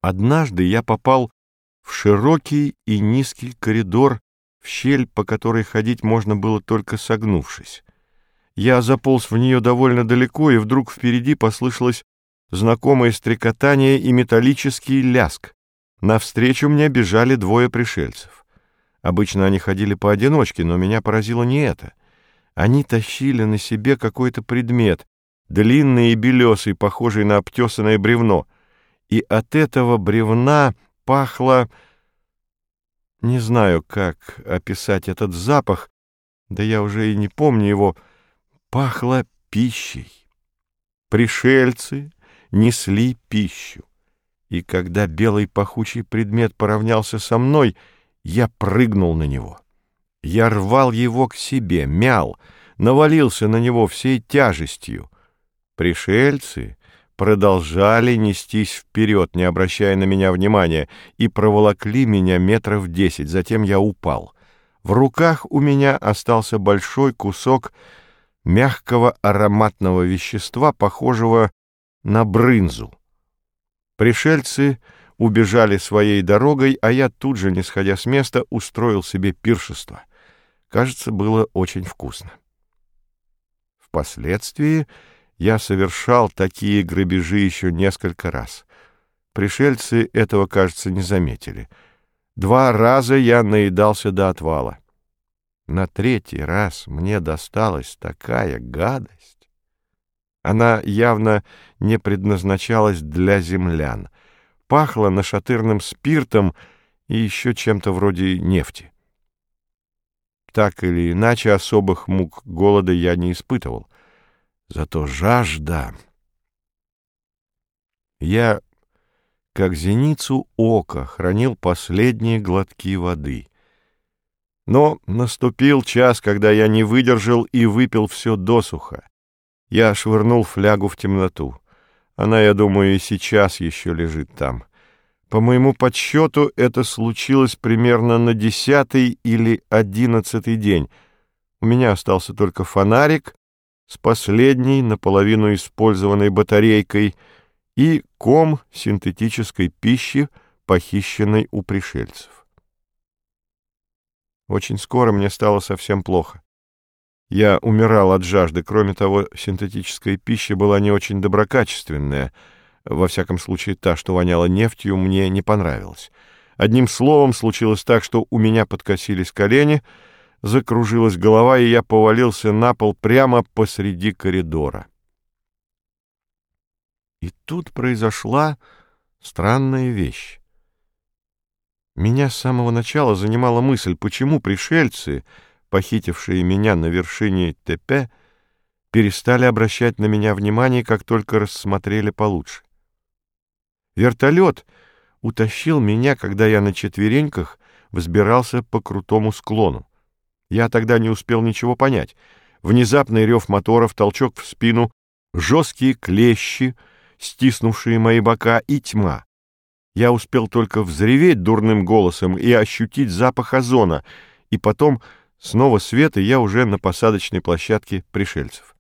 Однажды я попал в широкий и низкий коридор, в щель, по которой ходить можно было только согнувшись. Я заполз в нее довольно далеко, и вдруг впереди послышалось знакомое стрекотание и металлический ляск. Навстречу мне бежали двое пришельцев. Обычно они ходили поодиночке, но меня поразило не это. Они тащили на себе какой-то предмет, длинный и белесый, похожий на обтесанное бревно, и от этого бревна пахло... Не знаю, как описать этот запах, да я уже и не помню его. Пахло пищей. Пришельцы несли пищу. И когда белый пахучий предмет поравнялся со мной, я прыгнул на него. Я рвал его к себе, мял, навалился на него всей тяжестью. Пришельцы продолжали нестись вперед, не обращая на меня внимания, и проволокли меня 10 метров. Затем я упал. В руках у меня остался большой кусок мягкого ароматного вещества, похожего на брынзу. Пришельцы убежали своей дорогой, а я тут же, не сходя с места, устроил себе пиршество. Кажется, было очень вкусно. Впоследствии я совершал такие грабежи еще несколько раз. Пришельцы этого, кажется, не заметили. 2 раза я наедался до отвала. На 3-й раз мне досталась такая гадость. Она явно не предназначалась для землян. Пахла нашатырным спиртом и еще чем-то вроде нефти. Так или иначе, особых мук голода я не испытывал. Зато жажда... Я, как зеницу ока, хранил последние глотки воды. Но наступил час, когда я не выдержал и выпил все досуха. Я швырнул флягу в темноту. Она, я думаю, и сейчас еще лежит там. По моему подсчету, это случилось примерно на 10-й или 11-й день. У меня остался только фонарик с последней наполовину использованной батарейкой и ком синтетической пищи, похищенной у пришельцев. Очень скоро мне стало совсем плохо. Я умирал от жажды. Кроме того, синтетическая пища была не очень доброкачественная. Во всяком случае, та, что воняла нефтью, мне не понравилась. Одним словом, случилось так, что у меня подкосились колени, закружилась голова, и я повалился на пол прямо посреди коридора. И тут произошла странная вещь. Меня с самого начала занимала мысль, почему пришельцы, похитившие меня на вершине ТП, перестали обращать на меня внимание, как только рассмотрели получше. Вертолет утащил меня, когда я на четвереньках взбирался по крутому склону. Я тогда не успел ничего понять. Внезапный рев моторов, толчок в спину, жесткие клещи, стиснувшие мои бока, и тьма. Я успел только взреветь дурным голосом и ощутить запах озона, и потом снова свет, и я уже на посадочной площадке пришельцев.